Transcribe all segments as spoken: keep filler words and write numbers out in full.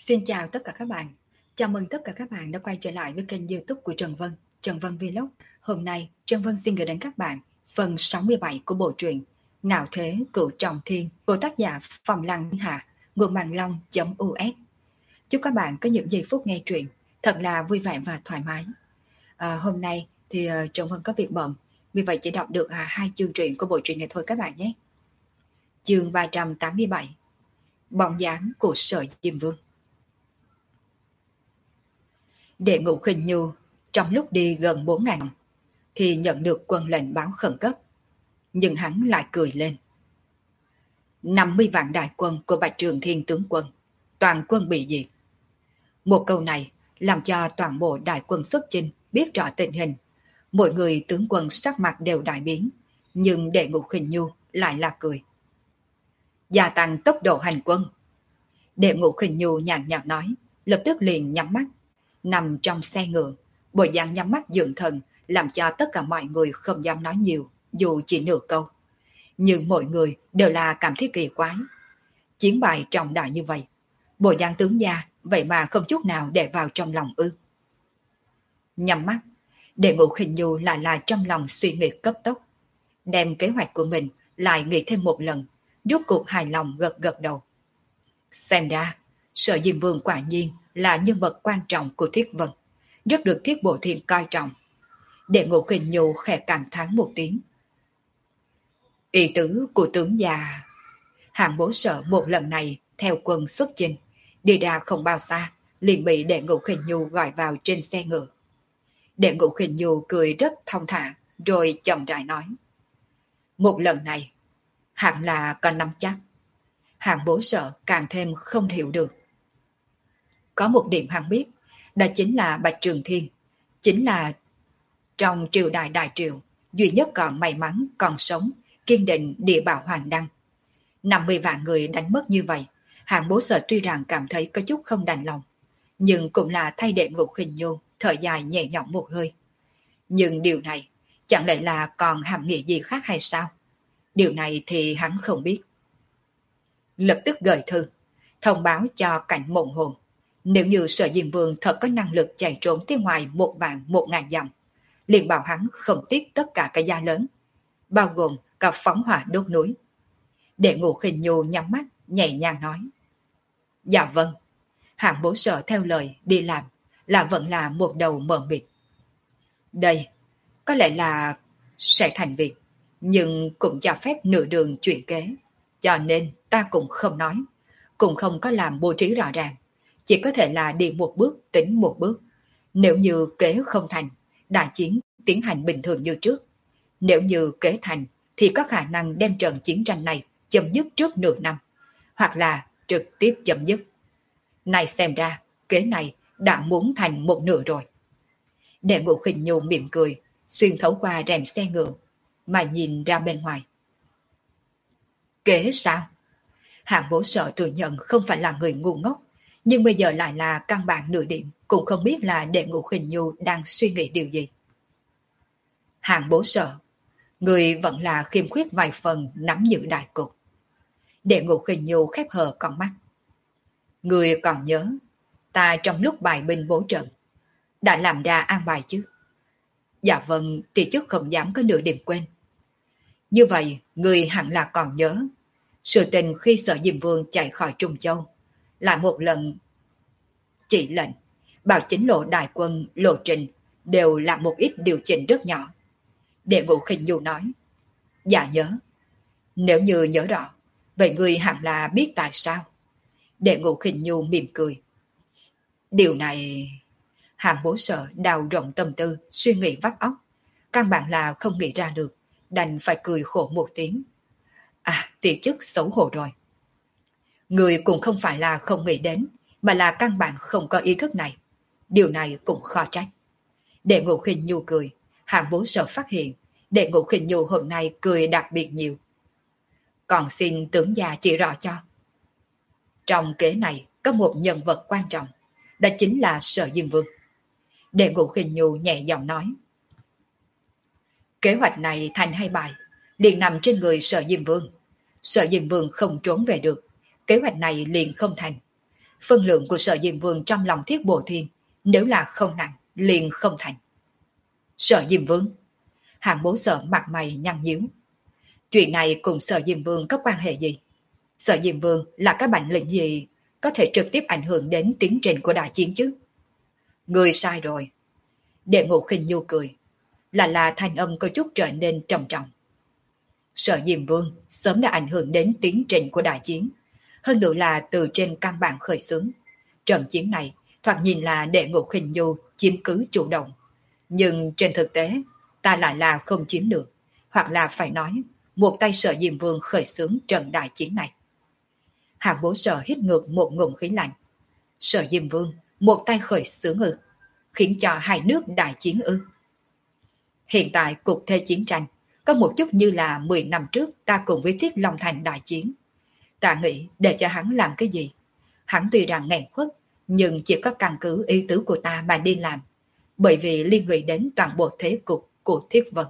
Xin chào tất cả các bạn. Chào mừng tất cả các bạn đã quay trở lại với kênh YouTube của Trần Vân, Trần Vân Vlog. Hôm nay, Trần Vân xin gửi đến các bạn phần sáu mươi bảy của bộ truyện Ngạo Thế Cửu Trọng Thiên của tác giả Phòng Lăng Hạ, nguồn mạng long.us. Chúc các bạn có những giây phút nghe truyện thật là vui vẻ và thoải mái. À, hôm nay thì uh, Trần Vân có việc bận, vì vậy chỉ đọc được uh, hai chương truyện của bộ truyện này thôi các bạn nhé. Chương ba trăm tám mươi bảy, Bóng dáng của Sở Diêm Vương. Đệ Ngũ Khinh Nhu trong lúc đi gần bốn ngày thì nhận được quân lệnh báo khẩn cấp, nhưng hắn lại cười lên. năm mươi vạn đại quân của Bạch Trường Thiên tướng quân, toàn quân bị diệt. Một câu này làm cho toàn bộ đại quân xuất chinh biết rõ tình hình. Mỗi người tướng quân sắc mặt đều đại biến, nhưng Đệ Ngũ Khinh Nhu lại là cười. Gia tăng tốc độ hành quân. Đệ Ngũ Khinh Nhu nhàn nhạt nói, lập tức liền nhắm mắt, nằm trong xe ngựa, bộ dáng nhắm mắt dưỡng thần làm cho tất cả mọi người không dám nói nhiều, dù chỉ nửa câu. Nhưng mọi người đều là cảm thấy kỳ quái. Chiến bại trọng đại như vậy, bộ dáng tướng gia vậy mà không chút nào để vào trong lòng ư. Nhắm mắt, Đệ Ngũ Khinh Nhu lại là trong lòng suy nghĩ cấp tốc, đem kế hoạch của mình lại nghĩ thêm một lần, rốt cuộc hài lòng gật gật đầu. Xem ra, Sở Diêm Vương quả nhiên là nhân vật quan trọng của Thiết Vân, rất được Thiết Bộ Thiên coi trọng. Đệ Ngũ Khinh Nhu khẽ cảm thán một tiếng. Ý tứ của tướng già, Hạng Bố Sở một lần này theo quân xuất chinh, đi ra không bao xa, liền bị Đệ Ngũ Khinh Nhu gọi vào trên xe ngựa. Đệ Ngũ Khinh Nhu cười rất thong thả, rồi chậm rãi nói. Một lần này, hẳn là có nắm chắc. Hạng Bố Sở càng thêm không hiểu được. Có một điểm hắn biết, đó chính là Bạch Trường Thiên, chính là trong triều đại đại triều, duy nhất còn may mắn, còn sống, kiên định địa bảo hoàng đăng. năm mươi vạn người đánh mất như vậy, Hạng Bố Sở tuy rằng cảm thấy có chút không đành lòng, nhưng cũng là thay Đệ Ngũ Khinh Nhu thở dài nhẹ nhõm một hơi. Nhưng điều này, chẳng lẽ là còn hàm nghĩa gì khác hay sao? Điều này thì hắn không biết. Lập tức gửi thư, thông báo cho cảnh Mộng Hồn. Nếu như Sở Diêm Vương thật có năng lực chạy trốn tới ngoài một vạn một ngàn dặm, liền bảo hắn không tiếc tất cả cái giá lớn, bao gồm cả phóng hỏa đốt núi. Đệ Ngũ Khinh Nhu nhắm mắt, nhẹ nhàng nói. Dạ vâng, Hạng Bố Sở theo lời đi làm, là vẫn là một đầu mờ mịt. Đây, có lẽ là sẽ thành việc, nhưng cũng cho phép nửa đường chuyển kế, cho nên ta cũng không nói, cũng không có làm bố trí rõ ràng. Chỉ có thể là đi một bước tính một bước. Nếu như kế không thành, đại chiến tiến hành bình thường như trước. Nếu như kế thành, thì có khả năng đem trận chiến tranh này chấm dứt trước nửa năm, hoặc là trực tiếp chấm dứt. Này xem ra, kế này đã muốn thành một nửa rồi. Đệ Ngũ Khinh Nhu mỉm cười, xuyên thấu qua rèm xe ngựa, mà nhìn ra bên ngoài. Kế sao? Hạng Bố Sở thừa nhận không phải là người ngu ngốc, nhưng bây giờ lại là căn bản nửa điểm, cũng không biết là Đệ Ngũ Khinh Nhu đang suy nghĩ điều gì. Hạng Bố Sở, người vẫn là khiêm khuyết vài phần nắm giữ đại cục. Đệ Ngũ Khinh Nhu khép hờ con mắt. Người còn nhớ, ta trong lúc bài binh bố trận, đã làm ra an bài chứ? Dạ vâng, thì chức không dám có nửa điểm quên. Như vậy, người hẳn là còn nhớ, sự tình khi Sở Diêm Vương chạy khỏi Trung Châu, lại một lần chỉ lệnh, bảo chính lộ đại quân lộ trình đều là một ít điều chỉnh rất nhỏ. Đệ Ngũ Khinh Nhu nói, dạ nhớ. Nếu như nhớ rõ, vậy người hẳn là biết tại sao. Đệ Ngũ Khinh Nhu mỉm cười. Điều này... Hạng Bố Sở đào rộng tâm tư, suy nghĩ vắt óc, căn bản là không nghĩ ra được, đành phải cười khổ một tiếng. À, tiểu chức xấu hổ rồi. Người cũng không phải là không nghĩ đến, mà là căn bản không có ý thức này. Điều này cũng khó trách. Đệ Ngũ Khinh Nhu cười, Hạng Bố Sở phát hiện, Đệ Ngũ Khinh Nhu hôm nay cười đặc biệt nhiều. Còn xin tướng gia chỉ rõ cho. Trong kế này có một nhân vật quan trọng, đó chính là Sở Diêm Vương. Đệ Ngũ Khinh Nhu nhẹ giọng nói. Kế hoạch này thành hay bại, liền nằm trên người Sở Diêm Vương. Sở Diêm Vương không trốn về được, kế hoạch này liền không thành. Phân lượng của Sở Diêm Vương trong lòng Thiết Bộ Thiên nếu là không nặng, liền không thành. Sở Diêm Vương, Hạng Bố Sở mặt mày nhăn nhíu. Chuyện này cùng Sở Diêm Vương có quan hệ gì? Sở Diêm Vương là cái bản lĩnh gì có thể trực tiếp ảnh hưởng đến tiến trình của đại chiến chứ? Người sai rồi. Đệ Ngũ Khinh Nhu cười, là là thanh âm có chút trở nên trầm trọng. Sở Diêm Vương sớm đã ảnh hưởng đến tiến trình của đại chiến, hơn nữa là từ trên căn bản khởi xướng. Trận chiến này thoạt nhìn là Đệ Ngũ Khinh Nhu chiếm cứ chủ động, nhưng trên thực tế ta lại là không chiếm được, hoặc là phải nói một tay Sở Diêm Vương khởi xướng trận đại chiến này. Hạng Bố Sở hít ngược một ngụm khí lạnh. Sở Diêm Vương một tay khởi xướng ư? Khiến cho hai nước đại chiến ư? Hiện tại cục thế chiến tranh có một chút như là mười năm trước ta cùng với Thiết Long Thành đại chiến. Ta nghĩ để cho hắn làm cái gì? Hắn tuy rằng nghẹn khuất, nhưng chỉ có căn cứ ý tứ của ta mà đi làm, bởi vì liên lụy đến toàn bộ thế cục của Thiết Vân.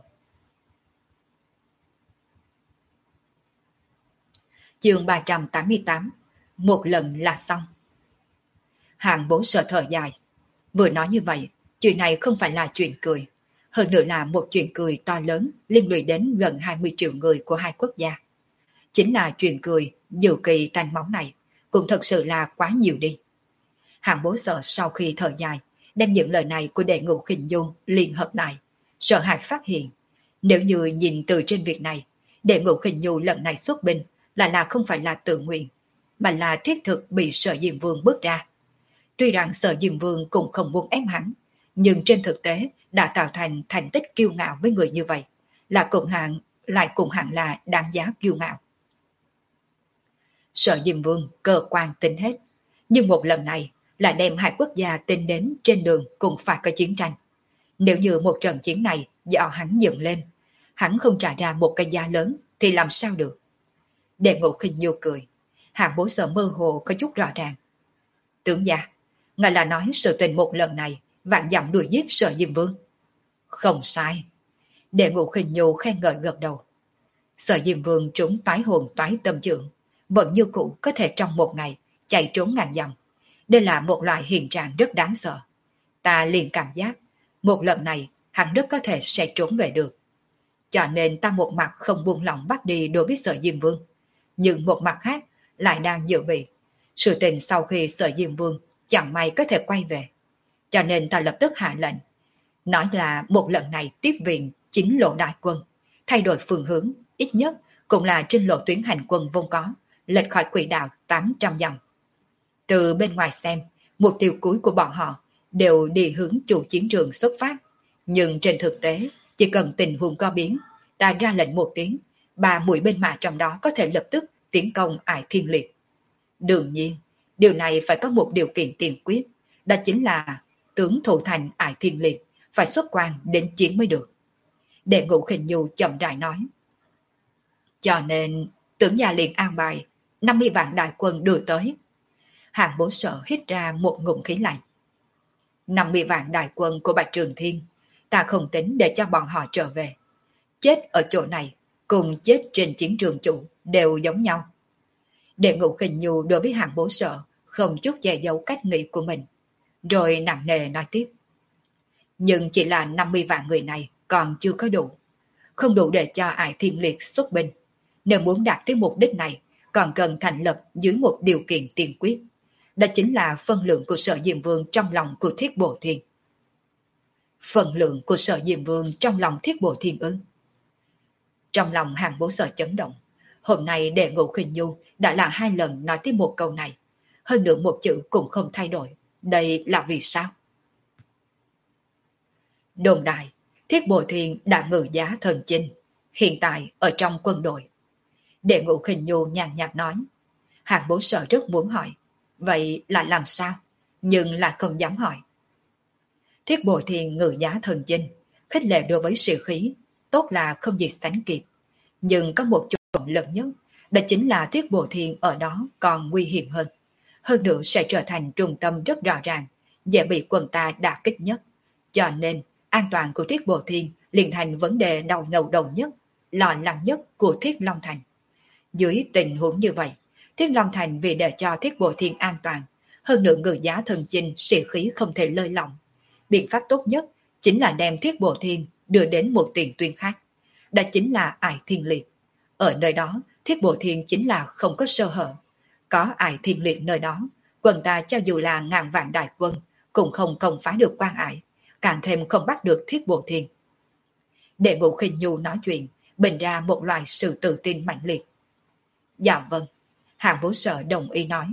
Chương ba trăm tám mươi tám. Một lần là xong. Hạng Bố Sở thở dài. Vừa nói như vậy, chuyện này không phải là chuyện cười. Hơn nữa là một chuyện cười to lớn liên lụy đến gần hai mươi triệu người của hai quốc gia. Chính là chuyện cười dự kỳ tanh máu này cũng thật sự là quá nhiều đi. Hạng Bố Sở sau khi thở dài, đem những lời này của Đệ Ngũ Khinh Nhu liên hợp lại, sợ hãi phát hiện. Nếu như nhìn từ trên việc này, Đệ Ngũ Khinh Nhu lần này xuất binh là là không phải là tự nguyện, mà là thiết thực bị Sở Diêm Vương bước ra. Tuy rằng Sở Diêm Vương cũng không muốn ép hắn, nhưng trên thực tế đã tạo thành thành tích kiêu ngạo với người như vậy, là cùng hạng lại cùng hạng là đáng giá kiêu ngạo. Sở Diêm Vương cơ quan tính hết, nhưng một lần này là đem hai quốc gia tính đến trên đường cũng phải có chiến tranh. Nếu như một trận chiến này do hắn dựng lên, hắn không trả ra một cái giá lớn thì làm sao được? Đệ Ngũ Khinh Nhu cười, Hạng Bố Sở mơ hồ có chút rõ ràng. Tướng gia, ngài là nói sự tình một lần này vạn dặm đuổi giết Sở Diêm Vương? Không sai. Đệ Ngũ Khinh Nhu khen ngợi gật đầu. Sở Diêm Vương trúng toái hồn toái tâm trưởng, vẫn như cũ có thể trong một ngày chạy trốn ngàn dặm. Đây là một loại hiện trạng rất đáng sợ. Ta liền cảm giác một lần này hắn rất có thể sẽ trốn về được. Cho nên ta một mặt không buông lỏng bắt đi đối với Sở Diêm Vương, nhưng một mặt khác lại đang dự bị sự tình sau khi Sở Diêm Vương chẳng may có thể quay về. Cho nên ta lập tức hạ lệnh, nói là một lần này tiếp viện chính lộ đại quân, thay đổi phương hướng, ít nhất cũng là trên lộ tuyến hành quân vốn có, lệch khỏi quỹ đạo tám trăm dặm. Từ bên ngoài xem, mục tiêu cuối của bọn họ đều đi hướng chủ chiến trường xuất phát, nhưng trên thực tế chỉ cần tình huống có biến, ta ra lệnh một tiếng, ba mũi bên mã trong đó có thể lập tức tiến công Ải Thiên Liệt. Đương nhiên, điều này phải có một điều kiện tiền quyết, đó chính là tướng thủ thành Ải Thiên Liệt phải xuất quan đến chiến mới được. Đệ Ngũ Khinh Nhu chậm rãi nói. Cho nên, tướng gia liền an bài năm mươi vạn đại quân đưa tới. Hạng Bố Sở hít ra một ngụm khí lạnh. năm mươi vạn đại quân của Bạch Trường Thiên, ta không tính để cho bọn họ trở về. Chết ở chỗ này, cùng chết trên chiến trường chủ đều giống nhau. Đệ Ngũ Khinh Nhu đối với Hạng Bố Sở không chút che giấu cách nghĩ của mình, rồi nặng nề nói tiếp. Nhưng chỉ là năm mươi vạn người này còn chưa có đủ, không đủ để cho Ải Thiên Liệt xuất binh. Nếu muốn đạt tới mục đích này, còn cần thành lập dưới một điều kiện tiên quyết. Đó chính là phân lượng của Sở Diêm Vương trong lòng của Thiết Bộ Thiên. Phân lượng của Sở Diêm Vương trong lòng Thiết Bộ Thiên ư? Trong lòng Hạng Bố Sở chấn động. Hôm nay Đệ Ngũ Khinh Nhu đã là hai lần nói tới một câu này, hơn nữa một chữ cũng không thay đổi. Đây là vì sao? Đồn đại, Thiết Bộ Thiên đã ngự giá thần chinh, hiện tại ở trong quân đội. Đệ Ngũ Khinh Nhu nhàn nhạt nói. Hạng Bố Sở rất muốn hỏi, vậy là làm sao? Nhưng lại không dám hỏi. Thiết Bộ Thiên ngự giá thần chinh, khích lệ đối với sĩ khí, tốt là không gì sánh kịp. Nhưng có một chỗ lớn nhất, đó chính là Thiết Bộ Thiên ở đó còn nguy hiểm hơn. Hơn nữa sẽ trở thành trung tâm rất rõ ràng, dễ bị quân ta đả kích nhất. Cho nên, an toàn của Thiết Bộ Thiên liền thành vấn đề đầu ngầu đầu nhất, lo lắng nhất của Thiết Long Thành. Dưới tình huống như vậy, Thiết Long Thành vì để cho Thiết Bộ Thiên an toàn, hơn nữa ngự giá thần chinh sĩ khí không thể lơi lỏng. Biện pháp tốt nhất chính là đem Thiết Bộ Thiên đưa đến một tiền tuyến khác. Đó chính là Ải Thiên Liệt. Ở nơi đó, Thiết Bộ Thiên chính là không có sơ hở. Có Ải Thiên Liệt nơi đó, quân ta cho dù là ngàn vạn đại quân, cũng không công phá được Quan Ải, càng thêm không bắt được Thiết Bộ Thiên. Đệ Ngũ Khinh Nhu nói chuyện, bình ra một loại sự tự tin mạnh liệt. Dạ vâng, Hạng Bố Sở đồng ý nói.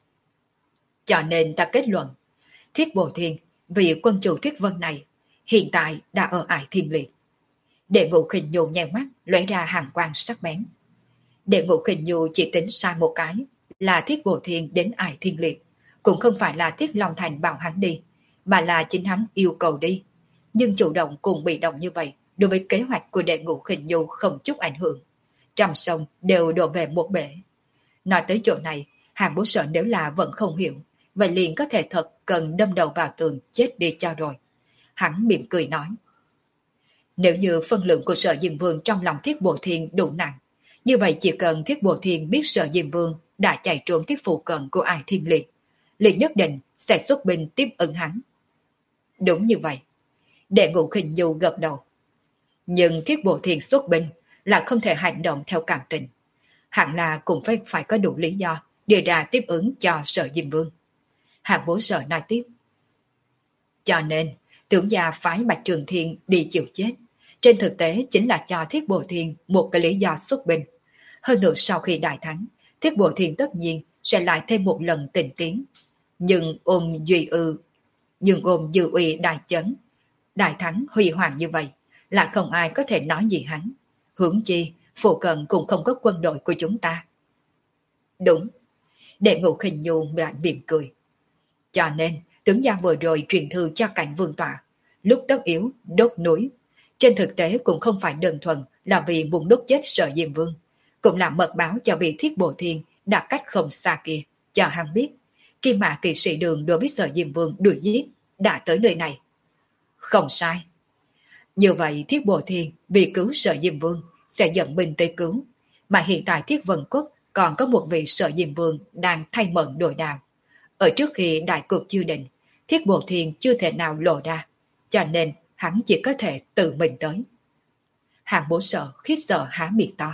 Cho nên ta kết luận, Thiết Bộ Thiên, vị quân chủ Thiết Vân này, hiện tại đã ở Ải Thiên Liệt. Đệ Ngũ Khinh Nhu nhèo mắt, lóe ra hàng quang sắc bén. Đệ Ngũ Khinh Nhu chỉ tính sai một cái, là Thiết Bộ Thiên đến Ải Thiên Liệt, cũng không phải là Thiết Long Thành bảo hắn đi, mà là chính hắn yêu cầu đi. Nhưng chủ động cùng bị động như vậy, đối với kế hoạch của Đệ Ngũ Khinh Nhu không chút ảnh hưởng. Trăm sông đều đổ về một bể. Nói tới chỗ này, Hạng Bố Sở nếu là vẫn không hiểu, vậy liền có thể thật cần đâm đầu vào tường chết đi cho rồi. Hắn mỉm cười nói. Nếu như phân lượng của Sở Diêm Vương trong lòng Thiết Bộ Thiên đủ nặng, như vậy chỉ cần Thiết Bộ Thiên biết Sở Diêm Vương đã chạy trốn cái phụ cận của Ải Thiên Liệt, liền nhất định sẽ xuất binh tiếp ứng hắn. Đúng như vậy. Đệ Ngũ Khinh Nhu gật đầu. Nhưng Thiết Bộ Thiên xuất binh là không thể hành động theo cảm tình. Hẳn là cũng phải phải có đủ lý do đưa ra tiếp ứng cho Sở Diêm Vương. Hạng Bố Sở nói tiếp. Cho nên, tưởng gia phái Bạch Trường Thiên đi chịu chết, trên thực tế chính là cho Thiết Bộ Thiên một cái lý do xuất binh. Hơn nữa sau khi đại thắng, Thiết Bộ Thiên tất nhiên sẽ lại thêm một lần tình tiến. Nhưng ôm duy ư, nhưng ôm dư uy đại chấn, đại thắng huy hoàng như vậy, là không ai có thể nói gì hắn. Huống chi, phụ cận cũng không có quân đội của chúng ta. Đúng. Đệ Ngũ Khinh Nhu lại mỉm cười. Cho nên, tướng gia vừa rồi truyền thư cho Cảnh Vương Tọa, lúc tất yếu đốt núi. Trên thực tế cũng không phải đơn thuần là vì muốn đốt chết Sở Diêm Vương, cũng là mật báo cho vị Thiết Bộ Thiên đã cách không xa kia, cho hắn biết Kim Mã Kỵ Sĩ Đường đối với Sở Diêm Vương đuổi giết đã tới nơi này. Không sai. Như vậy Thiết Bộ Thiên vì cứu Sở Diêm Vương sẽ dẫn binh tới cứu, mà hiện tại Thiết Vân Quốc còn có một vị Sở Diêm Vương đang thay mận đổi đào. Ở trước khi đại cục chưa định, Thiết Bộ Thiên chưa thể nào lộ ra, cho nên hắn chỉ có thể tự mình tới. Hạng Bố Sở khiếp sợ há miệng to.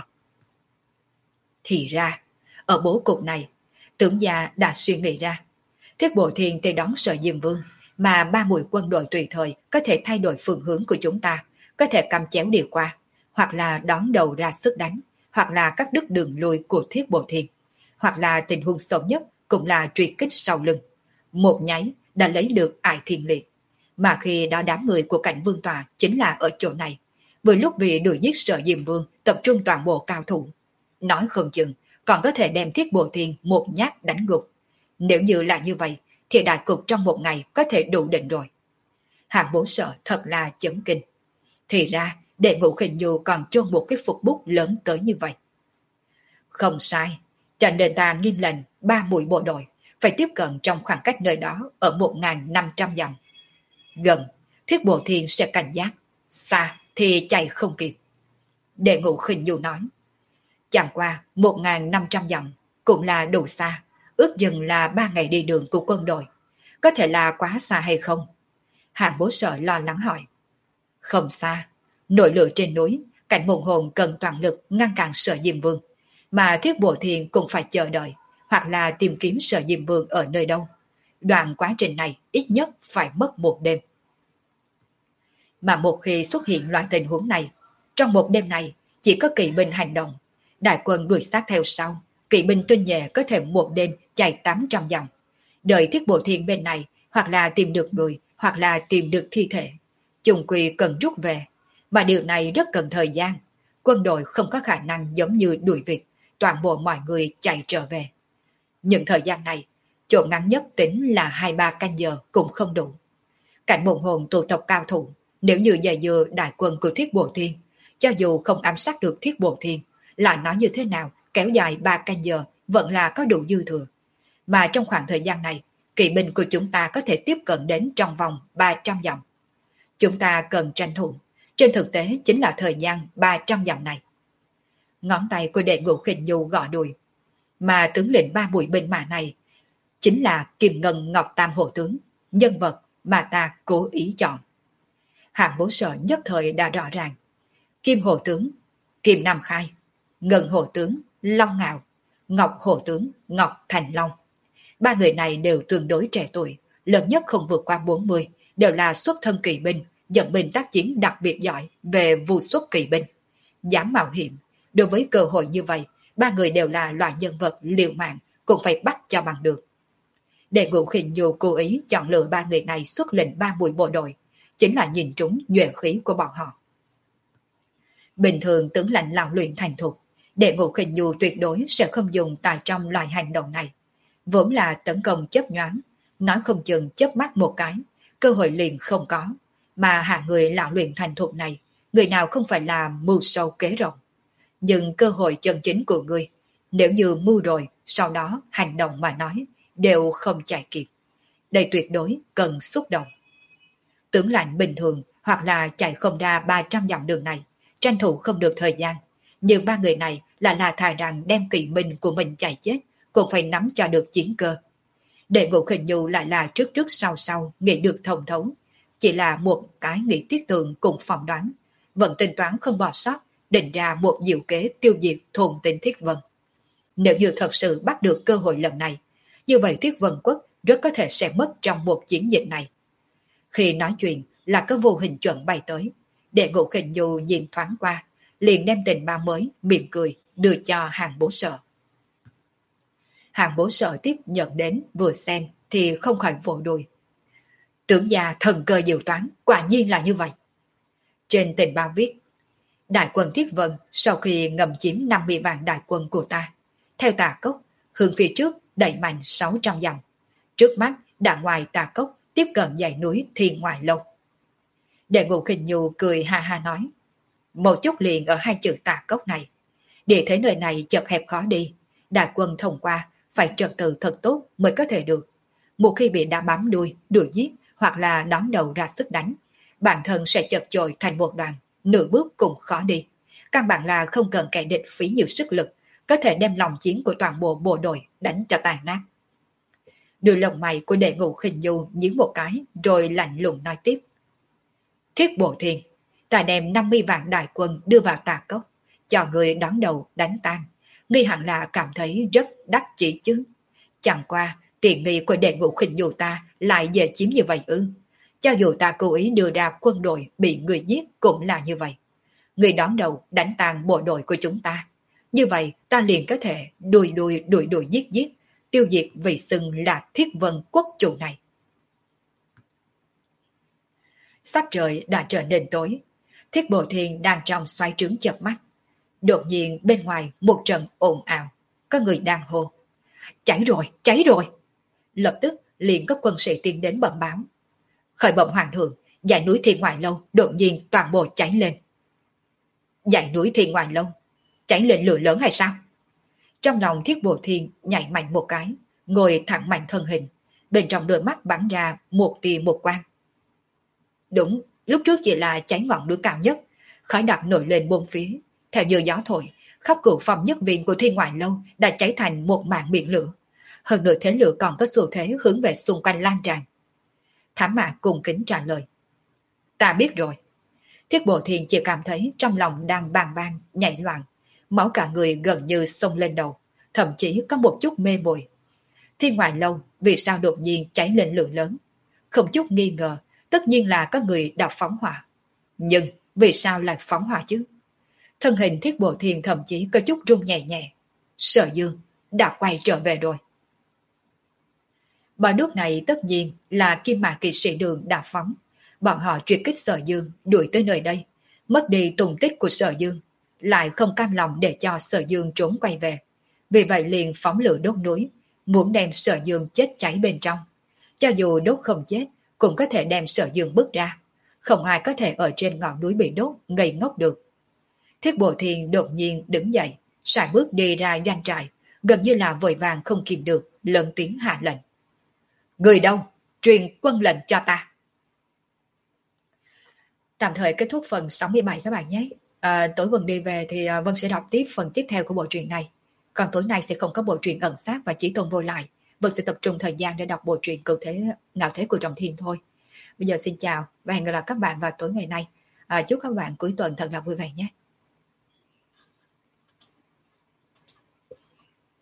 Thì ra, ở bố cục này, tướng gia đã suy nghĩ ra. Thiết Bộ Thiên tới đón Sở Diêm Vương, mà ba mũi quân đội tùy thời có thể thay đổi phương hướng của chúng ta, có thể cầm chéo đi qua, hoặc là đón đầu ra sức đánh, hoặc là cắt đứt đường lui của Thiết Bộ Thiên, hoặc là tình huống xấu nhất cũng là truy kích sau lưng. Một nháy đã lấy được Ải Thiên Liệt, mà khi đó đám người của Cảnh Vương Tòa chính là ở chỗ này, vừa lúc vì đuổi giết Sở Diêm Vương tập trung toàn bộ cao thủ. Nói không chừng còn có thể đem Thiết Bộ Thiên một nhát đánh gục. Nếu như là như vậy, thì đại cục trong một ngày có thể đủ định rồi. Hạng Bố Sở thật là chấn kinh. Thì ra, Đệ Ngũ Khinh Nhu còn chôn một cái phục bút lớn tới như vậy. Không sai, cho nên ta nghiêm lệnh ba mũi bộ đội phải tiếp cận trong khoảng cách nơi đó ở một nghìn năm trăm dặm. Gần, Thiết Bộ Thiên sẽ cảnh giác, xa thì chạy không kịp. Đệ Ngũ Khinh Nhu nói. Chẳng qua một nghìn năm trăm dặm cũng là đủ xa, ước chừng là ba ngày đi đường của quân đội. Có thể là quá xa hay không? Hạng Bố Sở lo lắng hỏi. Không xa, nổi lửa trên núi, Cảnh Mộng Hồn cần toàn lực ngăn cản Sở Diêm Vương, mà Thiết Bộ Thiên cũng phải chờ đợi, hoặc là tìm kiếm Sở Diêm Vương ở nơi đâu. Đoạn quá trình này ít nhất phải mất một đêm. Mà một khi xuất hiện loại tình huống này, trong một đêm này chỉ có kỵ binh hành động, đại quân đuổi sát theo sau, kỵ binh tinh nhuệ có thể một đêm chạy tám trăm dặm. Đợi Thiết Bộ Thiên bên này hoặc là tìm được người, hoặc là tìm được thi thể, chung quy cần rút về, mà điều này rất cần thời gian. Quân đội không có khả năng giống như đuổi vịt, toàn bộ mọi người chạy trở về. Những thời gian này, chỗ ngắn nhất tính là hai ba canh giờ cũng không đủ. Cảnh Mộng Hồn tụ tập cao thủ, nếu như dày dừa đại quân của Thiết Bộ Thiên, cho dù không ám sát được Thiết Bộ Thiên, là nói như thế nào kéo dài ba canh giờ vẫn là có đủ dư thừa. Mà trong khoảng thời gian này, kỵ binh của chúng ta có thể tiếp cận đến trong vòng ba trăm dặm. Chúng ta cần tranh thủ, trên thực tế chính là thời gian ba trăm dặm này. Ngón tay của Đệ Ngũ Khinh Nhu gõ đùi. Mà tướng lĩnh ba mũi binh mã này, chính là Kim Ngân Ngọc Tam Hộ Tướng, nhân vật mà ta cố ý chọn. Hạng Bố Sở nhất thời đã rõ ràng. Kim Hộ Tướng, Kim Nam Khai, Ngân Hộ Tướng, Long Ngạo, Ngọc Hộ Tướng, Ngọc Thành Long. Ba người này đều tương đối trẻ tuổi, lớn nhất không vượt qua bốn mươi, đều là xuất thân kỵ binh, dẫn binh tác chiến đặc biệt giỏi về vụ xuất kỵ binh. Dám mạo hiểm, đối với cơ hội như vậy, ba người đều là loại nhân vật liều mạng, cũng phải bắt cho bằng được. Để Ngũ Khinh Nhu cố ý chọn lựa ba người này xuất lệnh ba mũi bộ đội, chính là nhìn trúng nhuệ khí của bọn họ. Bình thường tướng lãnh lão luyện thành thục, Để Ngũ Khinh Nhu tuyệt đối sẽ không dùng tại trong loại hành động này. Vốn là tấn công chớp nhoáng, nói không chừng chớp mắt một cái, cơ hội liền không có. Mà hạng người lão luyện thành thục này, người nào không phải là mưu sâu kế rộng. Nhưng cơ hội chân chính của người, nếu như mưu rồi, sau đó hành động mà nói, đều không chạy kịp. Đây tuyệt đối cần xúc động. Tướng lãnh bình thường hoặc là chạy không ra ba trăm dặm đường này, tranh thủ không được thời gian. Nhưng ba người này là là thà rằng đem kỵ binh của mình chạy chết, cũng phải nắm cho được chiến cơ. Để Ngũ Khinh Nhu lại là trước trước sau sau nghĩ được thông thấu. Chỉ là một cái nghĩ tiết tường cùng phỏng đoán, vẫn tính toán không bỏ sót, định ra một diệu kế tiêu diệt thôn tên Thiết Vân. Nếu như thật sự bắt được cơ hội lần này, như vậy Thiết Vân Quốc rất có thể sẽ mất trong một chiến dịch này. Khi nói chuyện là có vô hình chuẩn bay tới, Để Ngũ Khinh Nhu nhìn thoáng qua, liền đem tình báo mới mỉm cười đưa cho Hạng Bố Sở. Hạng Bố Sở tiếp nhận đến vừa xem thì không khỏi vỗ đùi. Tướng già thần cơ diệu toán, quả nhiên là như vậy. Trên tình báo viết, đại quân Thiết Vân sau khi ngầm chiếm năm mươi vạn đại quân của ta, theo Tà Cốc, hướng phía trước đẩy mạnh sáu trăm dặm. Trước mắt đã ngoài Tà Cốc tiếp cận dãy núi Thiên Ngoại Lâu. Để Ngũ Khinh Nhu cười ha ha nói, một chút liền ở hai chữ Tà Cốc này. Địa thế nơi này chật hẹp khó đi, đại quân thông qua phải trật tự thật tốt mới có thể được. Một khi bị đã bám đuôi, đuổi giết hoặc là đón đầu ra sức đánh, bản thân sẽ chật chội thành một đoàn, nửa bước cũng khó đi. Căn bản là không cần kẻ địch phí nhiều sức lực, có thể đem lòng chiến của toàn bộ bộ đội đánh cho tàn nát. Đôi lông mày của Đệ Ngũ Khinh Nhu nhíu một cái rồi lạnh lùng nói tiếp. Thiết Bộ Thiên, ta đem năm mươi vạn đại quân đưa vào Tà Cốc, cho người đón đầu đánh tan. Ngươi hẳn là cảm thấy rất đắc chỉ chứ. Chẳng qua, tiền nghi của Đệ Ngũ Khinh Nhu ta lại dễ chiếm như vậy ư. Cho dù ta cố ý đưa ra quân đội bị người giết cũng là như vậy. Người đón đầu đánh tan bộ đội của chúng ta. Như vậy ta liền có thể đuổi đuổi đuổi đuổi giết giết, tiêu diệt vị xưng là Thiết Vân Quốc chủ này. Sắc trời đã trở nên tối. Thiết Bộ Thiên đang trong xoáy trướng chợp mắt. Đột nhiên bên ngoài một trận ồn ào, có người đang hô. Cháy rồi, cháy rồi. Lập tức liền có quân sĩ tiến đến bẩm báo. Khởi bẩm hoàng thượng, dãy núi Thiên Ngoại Lâu đột nhiên toàn bộ cháy lên. Dãy núi Thiên Ngoại Lâu, cháy lên lửa lớn hay sao? Trong lòng Thiết Bộ Thiên nhảy mạnh một cái, ngồi thẳng mạnh thân hình, bên trong đôi mắt bắn ra một tia một quang. Đúng, lúc trước chỉ là cháy ngọn núi cao nhất, khói đặc nổi lên bốn phía, theo như gió thổi, khắp cửu phòng nhất viện của Thiên Ngoại Lâu đã cháy thành một mảng biển lửa. Hơn nữa thế lửa còn có xu thế hướng về xung quanh lan tràn. Thám Mạc cung kính trả lời. Ta biết rồi. Thiết Bộ Thiên chỉ cảm thấy trong lòng đang bàng bàng, nhảy loạn, máu cả người gần như xông lên đầu, thậm chí có một chút mê mùi. Thiên Ngoại Lâu vì sao đột nhiên cháy lên lửa lớn? Không chút nghi ngờ, tất nhiên là có người đã phóng hỏa. Nhưng vì sao lại phóng hỏa chứ? Thân hình Thiết Bộ Thiên thậm chí có chút rung nhẹ nhẹ. Sở Dương đã quay trở về rồi. Vào lúc này tất nhiên là Kim Mã kỵ sĩ đường đã phóng. Bọn họ truy kích Sở Dương đuổi tới nơi đây, mất đi tung tích của Sở Dương, lại không cam lòng để cho Sở Dương trốn quay về. Vì vậy liền phóng lửa đốt núi, muốn đem Sở Dương chết cháy bên trong. Cho dù đốt không chết, cũng có thể đem Sở Dương bước ra. Không ai có thể ở trên ngọn núi bị đốt ngây ngốc được. Thiết Bộ Thiên đột nhiên đứng dậy, sải bước đi ra doanh trại, gần như là vội vàng không kìm được, lớn tiếng hạ lệnh. Người đâu? Truyền quân lệnh cho ta. Tạm thời kết thúc phần sáu mươi bảy các bạn nhé. À, tối Vân đi về thì Vân sẽ đọc tiếp phần tiếp theo của bộ truyện này. Còn tối nay sẽ không có bộ truyện ẩn sát và Chí Tôn vô lại. Vẫn sẽ tập trung thời gian để đọc bộ truyện Cửu Thế Ngạo Thế của Trọng Thiên thôi. Bây giờ xin chào và hẹn gặp lại các bạn vào tối ngày nay. À, chúc các bạn cuối tuần thật là vui vẻ nhé.